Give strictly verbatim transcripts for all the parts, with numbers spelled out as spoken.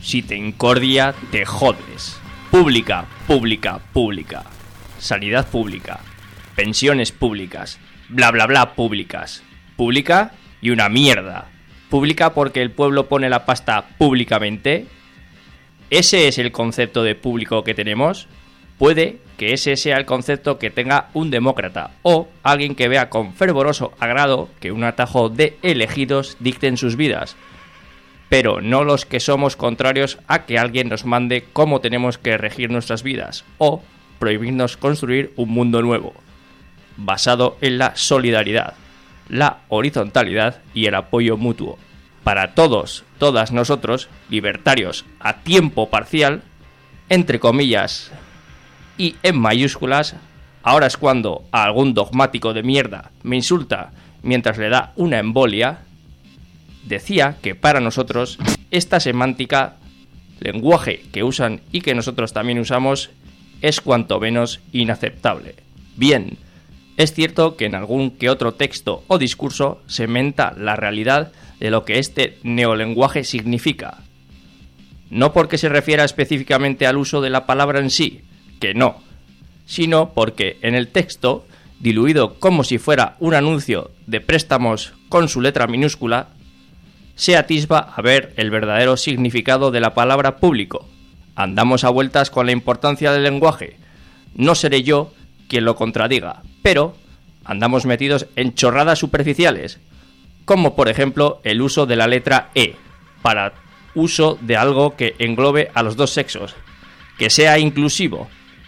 Si te incordia, te jodes. Pública, pública, pública. Sanidad pública. Pensiones públicas. Bla, bla, bla, públicas. Pública y una mierda. Pública porque el pueblo pone la pasta públicamente. ¿Ese es el concepto de público que tenemos? Puede que ese sea el concepto que tenga un demócrata o alguien que vea con fervoroso agrado que un atajo de elegidos dicten sus vidas, pero no los que somos contrarios a que alguien nos mande cómo tenemos que regir nuestras vidas o prohibirnos construir un mundo nuevo, basado en la solidaridad, la horizontalidad y el apoyo mutuo. Para todos, todas nosotros, libertarios a tiempo parcial, entre comillas y en mayúsculas, ahora es cuando a algún dogmático de mierda me insulta mientras le da una embolia, decía que para nosotros esta semántica, lenguaje que usan y que nosotros también usamos, es cuanto menos inaceptable. Bien, es cierto que en algún que otro texto o discurso se menta la realidad de lo que este neolenguaje significa. No porque se refiera específicamente al uso de la palabra en sí, que no, sino porque en el texto, diluido como si fuera un anuncio de préstamos con su letra minúscula, se atisba a ver el verdadero significado de la palabra público. Andamos a vueltas con la importancia del lenguaje. No seré yo quien lo contradiga, pero andamos metidos en chorradas superficiales, como por ejemplo el uso de la letra E para uso de algo que englobe a los dos sexos, que sea inclusivo.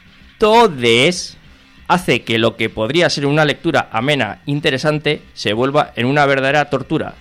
Todes hace que lo que podría ser una lectura amena, interesante, se vuelva en una verdadera tortura.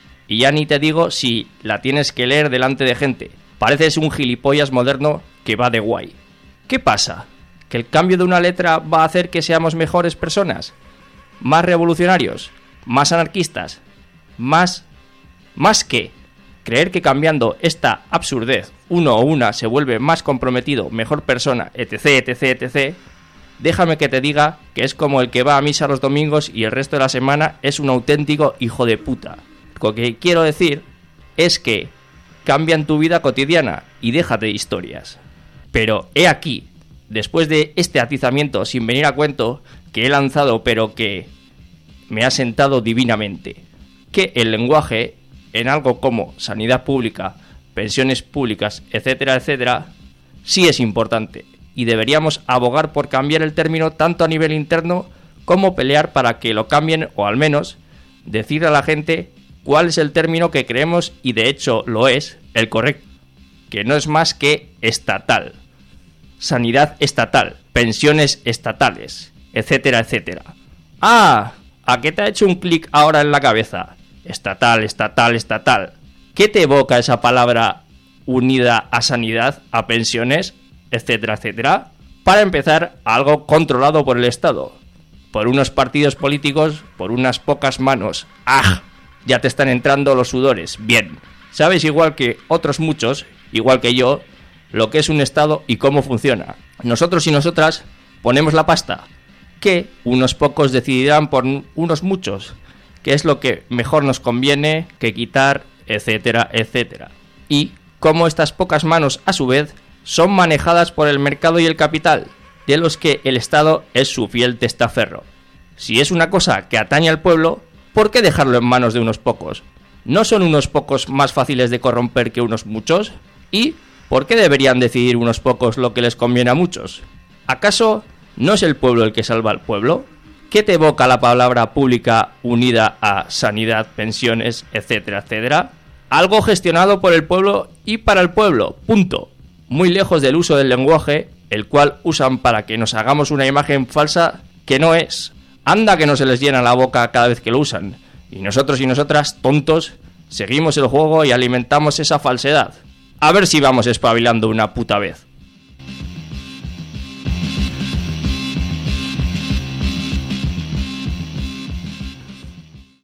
Y ya ni te digo si la tienes que leer delante de gente. Pareces un gilipollas moderno que va de guay. ¿Qué pasa? ¿Que el cambio de una letra va a hacer que seamos mejores personas? ¿Más revolucionarios? ¿Más anarquistas? ¿Más? ¿Más qué? ¿Creer que cambiando esta absurdez uno o una se vuelve más comprometido, mejor persona, etc, etc, etcétera? Déjame que te diga que es como el que va a misa los domingos y el resto de la semana es un auténtico hijo de puta. Lo que quiero decir es que cambian tu vida cotidiana y déjate de historias. Pero he aquí, después de este atizamiento sin venir a cuento que he lanzado pero que me ha sentado divinamente, que el lenguaje en algo como sanidad pública, pensiones públicas, etcétera, etcétera, sí es importante y deberíamos abogar por cambiar el término tanto a nivel interno como pelear para que lo cambien o al menos decir a la gente cuál es el término que creemos y de hecho lo es, el correcto, que no es más que estatal, sanidad estatal, pensiones estatales, etcétera, etcétera. ¡Ah! ¿A qué te ha hecho un clic ahora en la cabeza? Estatal, estatal, estatal. ¿Qué te evoca esa palabra unida a sanidad, a pensiones, etcétera, etcétera? Para empezar, algo controlado por el Estado, por unos partidos políticos, por unas pocas manos. ¡Ah! Ya te están entrando los sudores. Bien. Sabes igual que otros muchos, igual que yo, lo que es un Estado y cómo funciona. Nosotros y nosotras ponemos la pasta, que unos pocos decidirán por unos muchos, que es lo que mejor nos conviene que quitar, etcétera, etcétera. Y cómo estas pocas manos, a su vez, son manejadas por el mercado y el capital, de los que el Estado es su fiel testaferro. Si es una cosa que atañe al pueblo, ¿por qué dejarlo en manos de unos pocos? ¿No son unos pocos más fáciles de corromper que unos muchos? ¿Y por qué deberían decidir unos pocos lo que les conviene a muchos? ¿Acaso no es el pueblo el que salva al pueblo? ¿Qué te evoca la palabra pública unida a sanidad, pensiones, etcétera, etcétera? Algo gestionado por el pueblo y para el pueblo, punto. Muy lejos del uso del lenguaje, el cual usan para que nos hagamos una imagen falsa que no es. Anda que no se les llena la boca cada vez que lo usan. Y nosotros y nosotras, tontos, seguimos el juego y alimentamos esa falsedad. A ver si vamos espabilando una puta vez.